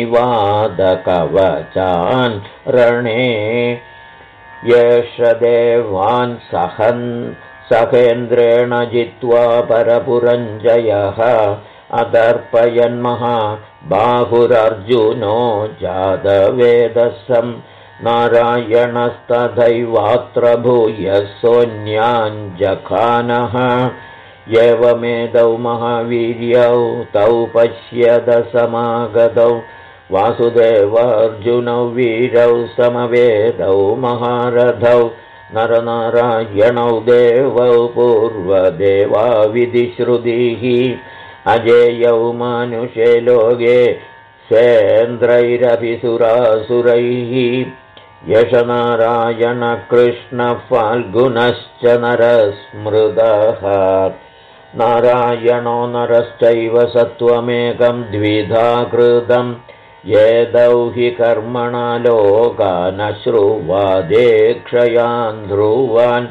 निवादकवचान् रणे येष देवान् सहेन्द्रेण जित्वा परपुरञ्जयः अदर्पयन्महा बाहुरर्जुनो जातवेदसं नारायणस्तथैवात्र भूयः सोऽन्याञ्जखानः एवमेदौ महावीर्यौ तौ पश्यदसमागतौ वासुदेवार्जुनौ वीरौ समवेदौ महारथौ नरनारायणौ देवौ पूर्वदेवाविधिश्रुतिः अजेयौ मानुषे लोके सेन्द्रैरपि सुरासुरैः यश नारायणकृष्णः फाल्गुनश्च नरस्मृतः नारायणो नरश्चैव सत्त्वमेकं द्विधा कृतं येदौ हि कर्मणा लोकानश्रुवादे क्षयान् ध्रुवान्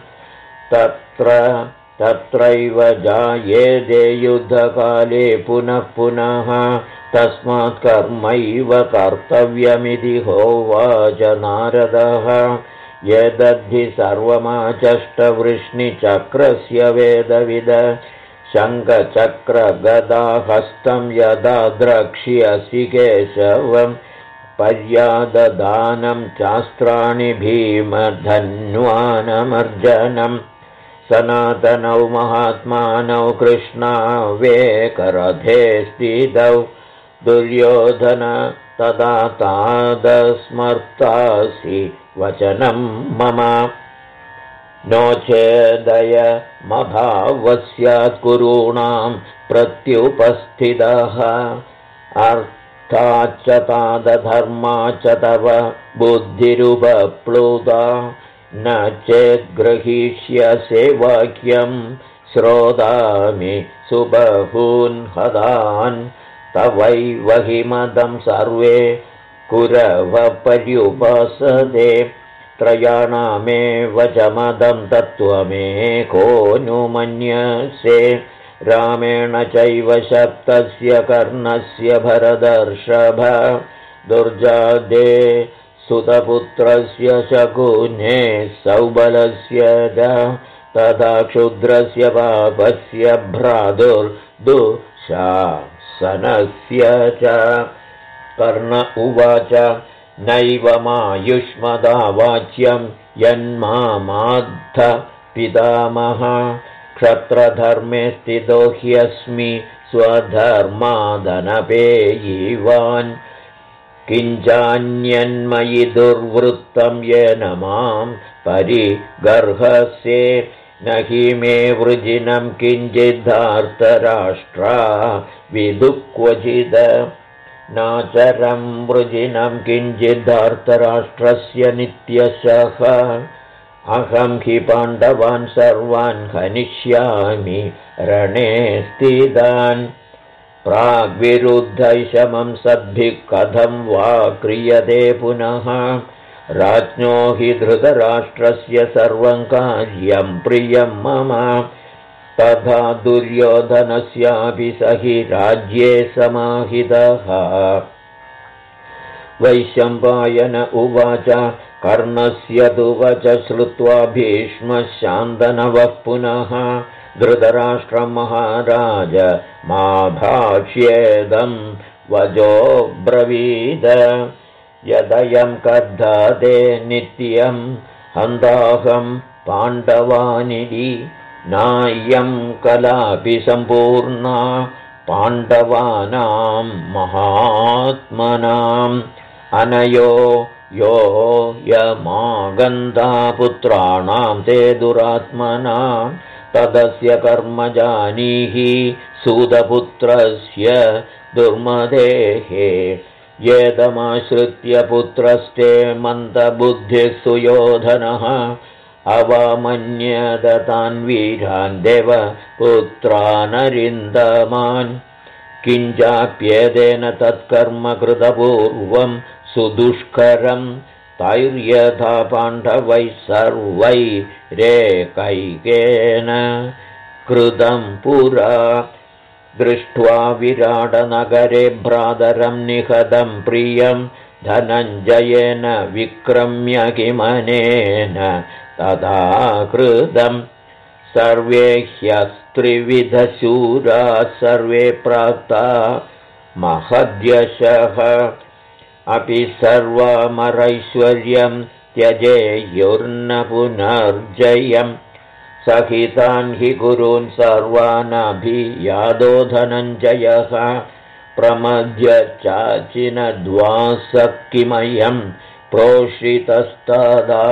तत्रैव जायेदे युद्धकाले पुनः पुनः तस्मात् कर्मैव कर्तव्यमिति होवाच नारदः एतद्धि सर्वमाचष्टवृष्णिचक्रस्य वेदविद शङ्खचक्रगदाहस्तं यदा द्रक्ष्यसि केशवं पर्याददानं चास्त्राणि भीमधन्वानमर्जनं सनातनौ महात्मानौ कृष्णावेकरथे स्थितौ दुर्योधन तदा तादस्मर्तासि वचनं मम नोचेदय मभावस्यात् कुरूणां प्रत्युपस्थितः अर्थाच्च तादधर्मा च तव बुद्धिरुपप्लुता न चेद्गृहीष्यसे वाक्यं श्रोतामि सुबहून् हतान् तवैव हि मदं सर्वे कुरवपर्युपासते त्रयाणामेव च मदं तत्त्वमेको नु मन्यसे रामेण चैव शप्तस्य कर्णस्य भरतर्षभ दुर्जादे सुतपुत्रस्य शकुने सौबलस्य च तथा क्षुद्रस्य पापस्य भ्रातुर्दुःशासनस्य च कर्ण उवाच नैव मायुष्मदा वाच्यं यन्मामाद्ध पितामह क्षत्रधर्मे स्थितो ह्यस्मि स्वधर्मादनपेयिवान् किञ्चान्यन्मयि दुर्वृत्तं येन मां परिगर्हसे न हि मे वृजिनं किञ्चिद्धार्तराष्ट्रा विदुक्वचिद नाचरं वृजिनं किञ्चिद्धार्तराष्ट्रस्य नित्यशः अहं हि पाण्डवान् सर्वान् हनिष्यामि रणे स्थितान् प्राग्विरुद्धैषमं सद्भिः कथं वा क्रियते पुनः राज्ञो हि धृतराष्ट्रस्य सर्वं कार्यं प्रियं मम तथा दुर्योधनस्यापि स हि राज्ये समाहितः वैशम्पायन उवाच कर्णस्य तु वच श्रुत्वा भीष्मः शान्तनवः पुनः धृतराष्ट्रं महाराज मा भाष्येदं वचोब्रवीद यदयं कद्धते नित्यं हन्ताहं पाण्डवानिति नायं कलापि सम्पूर्णा पाण्डवानां महात्मनाम् अनयो यो यमागन्धा पुत्राणां ते दुरात्मनां तदस्य कर्म जानीहि सूतपुत्रस्य दुर्मदेः येदमाश्रित्य पुत्रस्ते मन्दबुद्धिः सुयोधनः अवामन्यदतान् वीरान् देवपुत्रानरिन्दमान् किञ्चाप्येदेन तत्कर्म कृतपूर्वं सुदुष्करं तैर्यथा पाण्डवैः सर्वैरेकैकेन कृतं पुरा दृष्ट्वा विराटनगरे भ्रातरं निहतं प्रियं धनञ्जयेन विक्रम्य किमनेन तथा कृतं सर्वे ह्यस्त्रिविधशूराः सर्वे प्राप्ता महद्यशः अपि सर्वमरैश्वर्यं त्यजेयुर्न पुनर्जयं सहितान् हि गुरून् सर्वानभियादो धनञ्जयः प्रमद्य चाचिनद्वासः किमयं प्रोषितस्तदा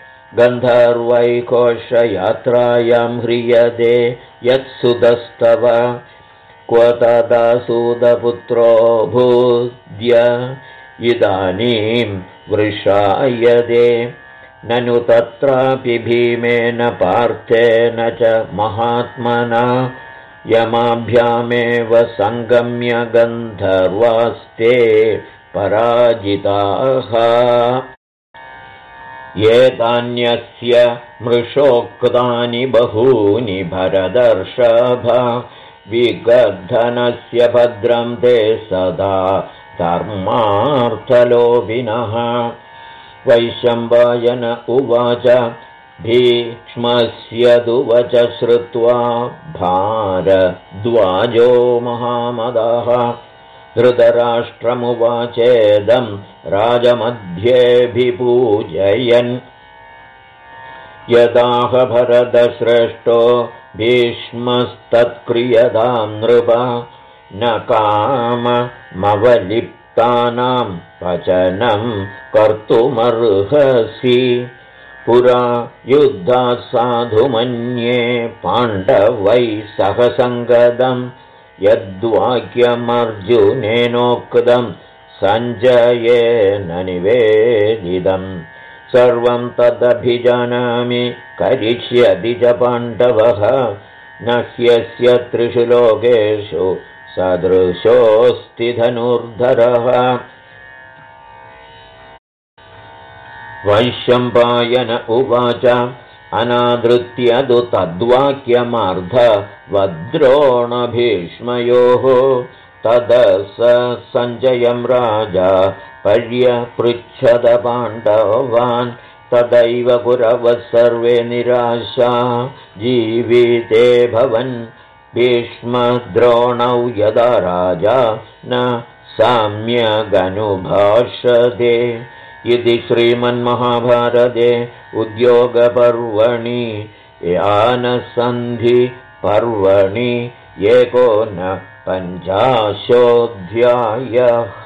गन्धर्वैकोशयात्रायां ह्रियते यत्सुतस्तव क्व तदा सूतपुत्रो भूद्य इदानीं वृषायते ननु तत्रापि भीमेन पार्थेन च महात्मना यमाभ्यामेव सङ्गम्य गन्धर्वास्ते पराजिताः एतान्यस्य मृषोक्तानि बहूनि भरदर्षभ विगद्धनस्य भद्रं ते सदा धर्मार्थलोभिनः वैशम्पायन उवाच भीष्मस्य दुवच श्रुत्वा भारद्वाजो महामदः धृतराष्ट्रमुवाचेदं राजमध्येऽभिपूजयन् यदाह भरतश्रेष्ठो भीष्मस्तत्क्रियतां नृप न काममवलिप्तानां वचनं कर्तुमर्हसि पुरा युद्धात् साधु मन्ये पाण्डवै सह सङ्गदं यद्वाक्यमर्जुनेनोक्तं सञ्जयेन निवेदितम् सर्वं तदभिजानामि करिष्यति च पाण्डवः न ह्यस्य त्रिषु लोकेषु सदृशोऽस्ति धनुर्धरः वैशम्पायन उवाच अनादृत्य तु तद्वाक्यमार्धवद्रोणभीष्मयोः ततः स सञ्जयं राजा पर्यपृच्छद पाण्डवान् तदैव कुरवः सर्वे निराशा जीविते भवन् भीष्मद्रोणौ यदा राजा न सम्यगनुभाषते इति श्रीमन्महाभारते उद्योगपर्वणि यानसन्धिपर्वणि 51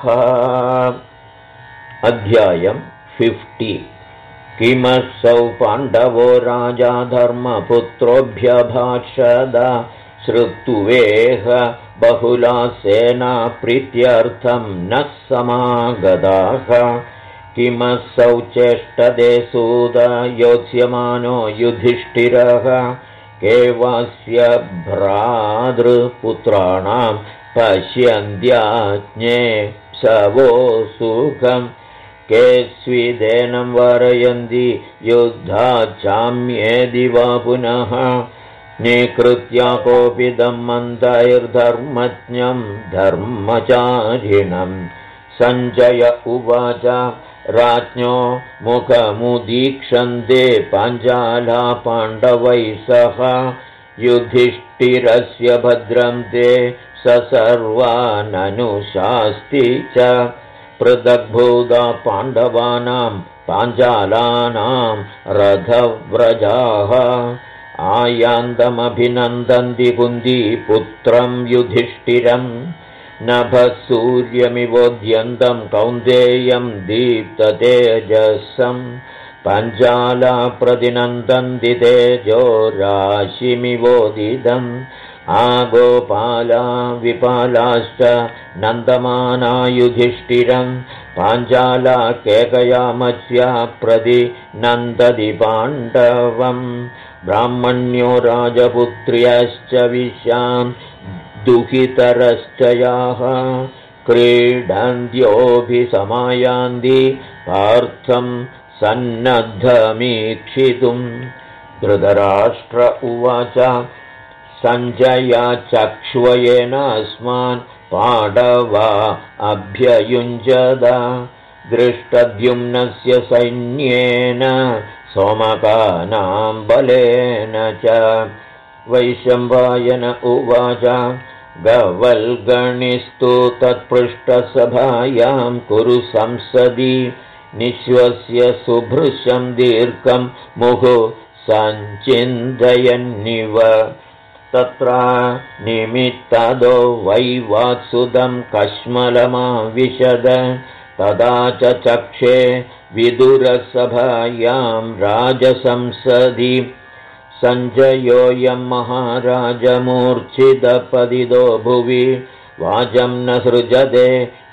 अध्यायम् 50 किमसौ पाण्डवो राजा धर्मपुत्रोऽभ्यभाषद श्रुत्वेह बहुला सेना प्रीत्यर्थं न समागताः किमसौ चेष्टदे सूत योत्स्यमानो युधिष्ठिरः केवस्य भ्रातृपुत्राणां पश्यन्त्याज्ञे सवो सुखम् के स्विदेनं वारयन्ति युद्धाचाम्येदि वा पुनः निकृत्या कोपिदं मन्दैर्धर्मज्ञं धर्मचारिणम् सञ्जय उवाच राज्ञो मुखमुदीक्षन्ते पाञ्चाला पाण्डवैः सह युधिष्ठिरस्य भद्रं ते स सर्वाननुशास्ति च पृथग्भूता पाण्डवानां पाञ्चालानां रथव्रजाः आयान्तमभिनन्दन्ति कुन्तीपुत्रं युधिष्ठिरम् नभः सूर्यमिवोद्यन्तं कौन्तेयं दीप्ततेजसं पञ्चाला प्रतिनन्दन्ति तेजो राशिमिवोदितम् आगोपाला विपालाश्च नन्दमाना युधिष्ठिरं पाञ्चाला केकयामस्या प्रतिनन्दति पाण्डवम् ब्राह्मण्यो राजपुत्र्यश्च विशां दुहितरश्च याः क्रीडन्त्योऽभिसमायान्ति पार्थं सन्नद्धमीक्षितुम् धृतराष्ट्र उवाच सञ्जया चक्ष्वयेनास्मान् पाण्डवा अभ्ययुञ्जद दृष्टद्युम्नस्य सैन्येन सोमकानां बलेन च वैशम्पायन उवाच गवल्गणिस्तु तत्पृष्ठसभायां कुरु संसदि निःश्वस्य सुभृशं दीर्घं मुहुः सञ्चिन्तयन्निव तत्र निमित्तदो वैवात्सुदं कश्मलमाविशद तदा च चक्षे विदुरसभायां राजसंसदि सञ्जयोऽयं महाराजमूर्च्छितपतितो भुवि वाचं न सृजते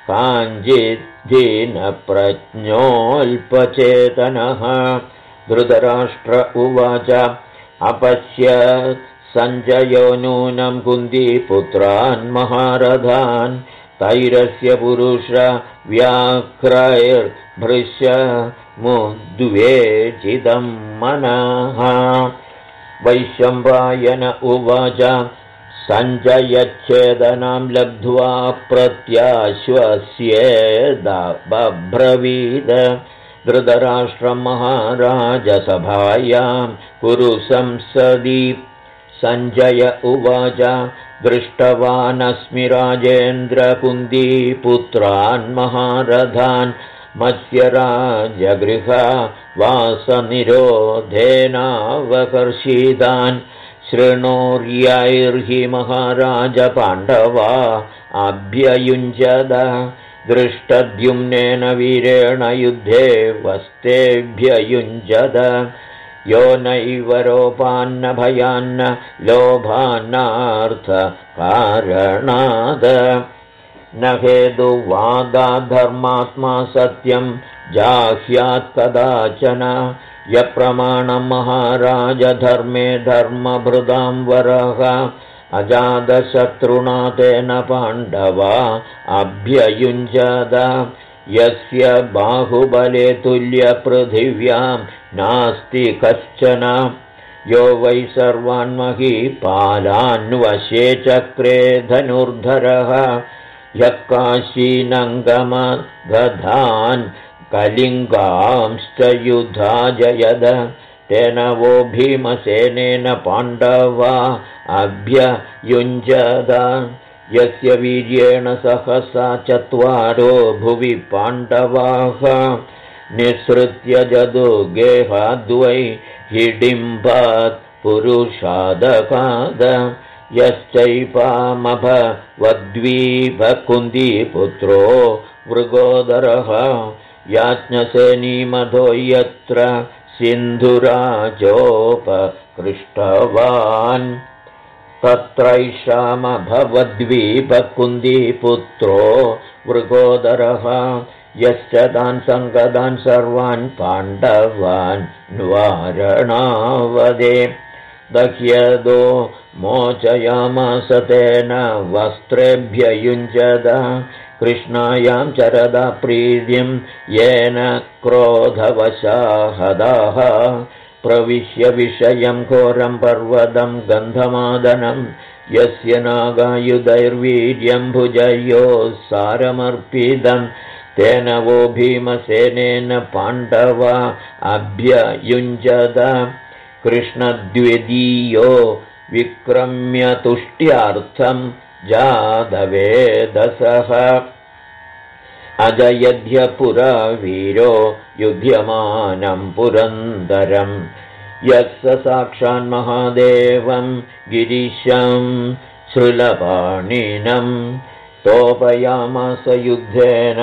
काञ्चिद्धीनप्रज्ञोऽल्पचेतनः धृतराष्ट्र उवाच अपश्यत् सञ्जयो नूनं कुन्तीपुत्रान् महारथान् तैरस्य पुरुष व्याघ्रैर्भृशमुद्वेजितं मनः वैशम्पायन उवाच सञ्जयच्छेदनां लब्ध्वा प्रत्याश्वस्येदब्रवीद धृतराष्ट्रं महाराजसभायां कुरु संसदि सञ्जय उवाच दृष्टवानस्मि राजेन्द्र कुन्तीपुत्रान् महारथान् मत्स्यराजगृहवासनिरोधेनावकर्षितान् शृणोर्यैर्हि महाराज पाण्डवा अभ्ययुञ्जद दृष्टद्युम्नेन वीरेण युद्धे वस्तेभ्ययुञ्जद यो नैव रोपान्न भयान्न लोभान्नार्थकारणाद न हेतुवादाधर्मात्मा सत्यं जाह्यात् कदाचन यप्रमाणं महाराज धर्मे धर्मभृदां वरः अजातशत्रुणा तेन पाण्डवा अभ्ययुञ्जद यस्य बाहुबले तुल्यपृथिव्यां नास्ति कश्चन यो वै सर्वान् महीपालान् वशे चक्रे धनुर्धरः यः काशीनङ्गमगधान् कलिङ्गांश्च युधा जयद तेन वो भीमसेनेन पाण्डवा अभ्ययुञ्जद यस्य वीर्येण सहसा चत्वारो भुवि पाण्डवाः निःसृत्य जदुगेहाद्वै हिडिम्बात् पुरुषादकाद यश्चैपामभवद्वीपकुन्दीपुत्रो मृगोदरः याज्ञसेनीमधो यत्र सिन्धुराजोपकृष्टवान् तत्रैषामभवद्वीपकुन्दीपुत्रो मृगोदरः यश्च तान् सङ्गदान् सर्वान् पाण्डवान् वारणावदे दह्यदो मोचयामास तेन वस्त्रेभ्ययुञ्जद कृष्णायां चरदा प्रीतिं येन क्रोधवशाहदाः प्रविश्य विषयं घोरं पर्वतं गन्धमादनं यस्य नागायुधैर्वीर्यं भुजयोः सारमर्पितं तेन वो भीमसेनेन पाण्डवा अभ्ययुञ्जद कृष्णद्वितीयो विक्रम्य तुष्ट्यार्थं जातवेदसः अजयध्य पुरा वीरो युध्यमानं पुरन्दरं यस्य साक्षान्महादेवं गिरीशं शृलपाणिनं तोपयामास युद्धेन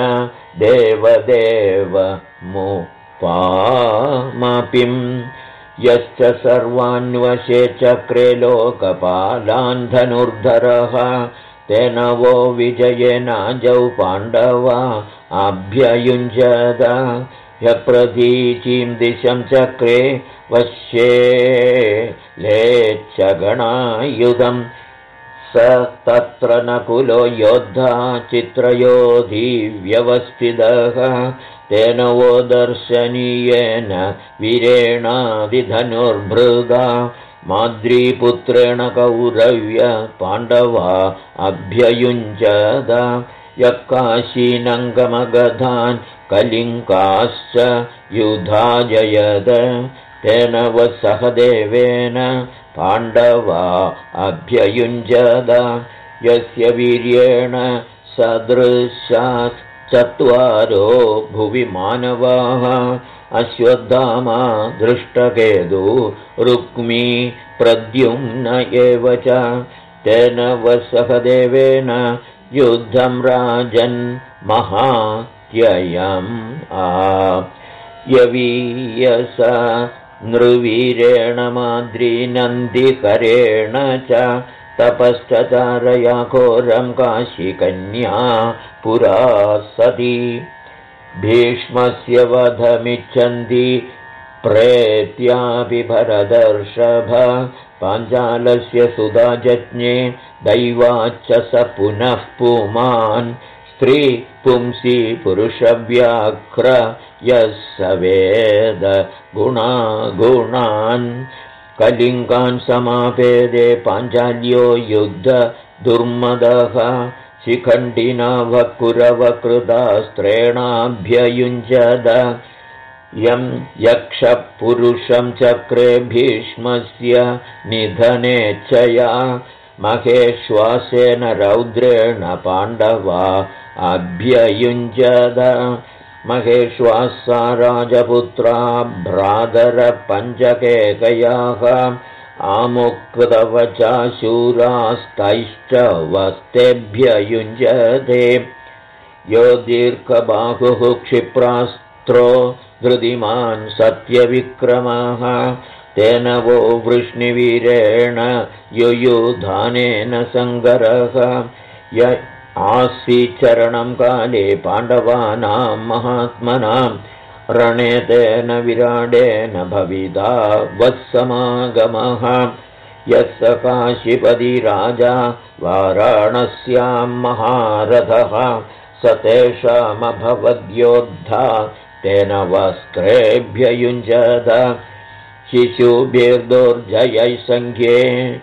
देवदेवमुपामापिं यश्च सर्वान्वशे चक्रे लोकपालान् धनुर्धरः तेन वो विजयेनाजौ पाण्डवा अभ्ययुञ्जद ह्यप्रतीचीं दिशं चक्रे वश्ये लेच्छगणायुधं स तत्र नकुलो योद्धा चित्रयोधी व्यवस्थितः तेन वो दर्शनीयेन वीरेणादिधनुर्भृदा माद्रीपुत्रेण कौरव्य पाण्डवा अभ्ययुञ्जद यः काशीनङ्गमगधान् कलिङ्गाश्च युधा जयद तेन वसहदेवेन पाण्डवा अभ्ययुञ्जद यस्य वीर्येण सदृशात् चत्वारो भुवि मानवाः अश्वत्थामा धृष्टकेतु रुक्मी प्रद्युम्न एव च तेन वसहदेवेन युद्धं राजन् महात्ययम् यवीयस नृवीरेण माद्रीनन्दिकरेण च तपश्चचारया घोरं काशीकन्या पुरा सती भीष्मस्य वधमिच्छन्ति प्रेत्यापि भरदर्षभ पाञ्चालस्य सुधा जज्ञे दैवाच्च स पुनः पुमान् स्त्री पुंसि पुरुषव्याघ्र यः स वेद गुणान् कलिङ्गान् समापेदे पाञ्चाल्यो युद्ध दुर्मदः शिखण्डिना वकुरवकृतास्त्रेणाभ्ययुञ्जद यं यक्षपुरुषं चक्रे भीष्मस्य निधनेच्छया महेश्वासेन रौद्रेण पाण्डवा अभ्ययुञ्जद महेश्वासा राजपुत्रा भ्रातरपञ्चकेकयाः आमुक्तवचा शूरास्तैश्च वस्तेभ्य युञ्जते यो दीर्घबाहुः क्षिप्रास्त्रो धृतिमान् सत्यविक्रमः तेन वो वृष्णिवीरेण युयुधानेन सङ्गरः य आसीचरणं काले पाण्डवानां महात्मनां रणे तेन विराडेन भविता वत्समागमः यस्य काशीपति राजा वाराणस्यां महारथः स तेषामभवद्योद्धा तेन वस्त्रेभ्य युञ्जत शिशुभिर्दुर्जयैः सङ्ख्ये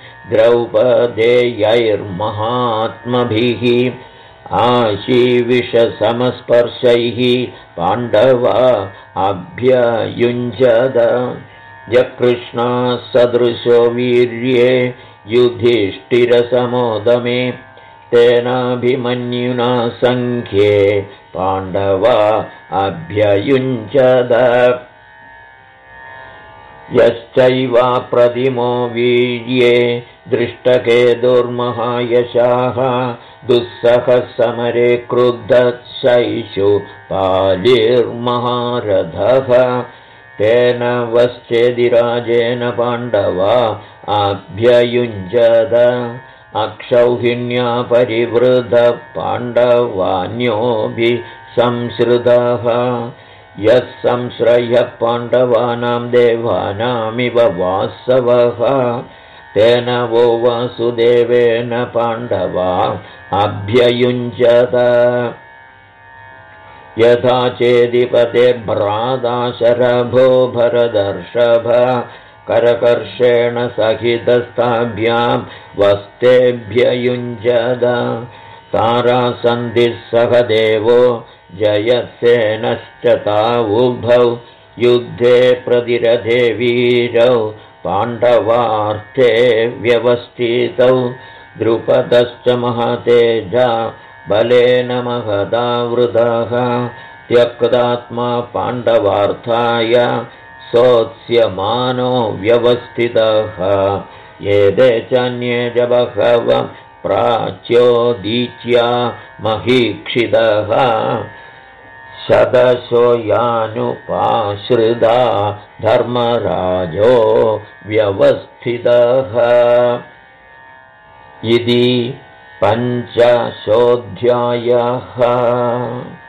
द्रौपदेयैर्महात्मभिः आशीविषसमस्पर्शैः पाण्डवा अभ्ययुञ्जत यकृष्णा सदृशो वीर्ये युधिष्ठिरसमोदमे तेनाभिमन्युना सङ्ख्ये पाण्डवा अभ्ययुञ्जत यश्चैवाप्रतिमो वीर्ये दृष्टके दुर्महायशाः दुस्सहसमरे क्रुद्धशैषु पालिर्महारथः तेन वश्चेदिराजेन पाण्डवा अभ्ययुञ्जत अक्षौहिण्या परिवृतः पाण्डवान्योभिः संश्रितः यः संश्रयः पाण्डवानां देवानामिव वासवः तेन वो वासुदेवेन पाण्डवा अभ्ययुञ्जत यथा चेदिपतेर्भ्राता शरभो भरदर्षभ करकर्षेण सहितस्ताभ्यां वस्तेभ्ययुञ्जत तारासन्धिः सह देवो जयसेनश्च तावुभौ युद्धे प्रतिरथे वीरौ पाण्डवार्थे व्यवस्थितौ द्रुपदश्च महतेजा बलेन महदावृतः त्यक्तात्मा पाण्डवार्थाय सोत्स्यमानो व्यवस्थितः एते चान्ये च बहवः प्राच्योदीच्या महीक्षितः शतशो यानुपाश्रिता धर्मराजो व्यवस्थितः इति 5.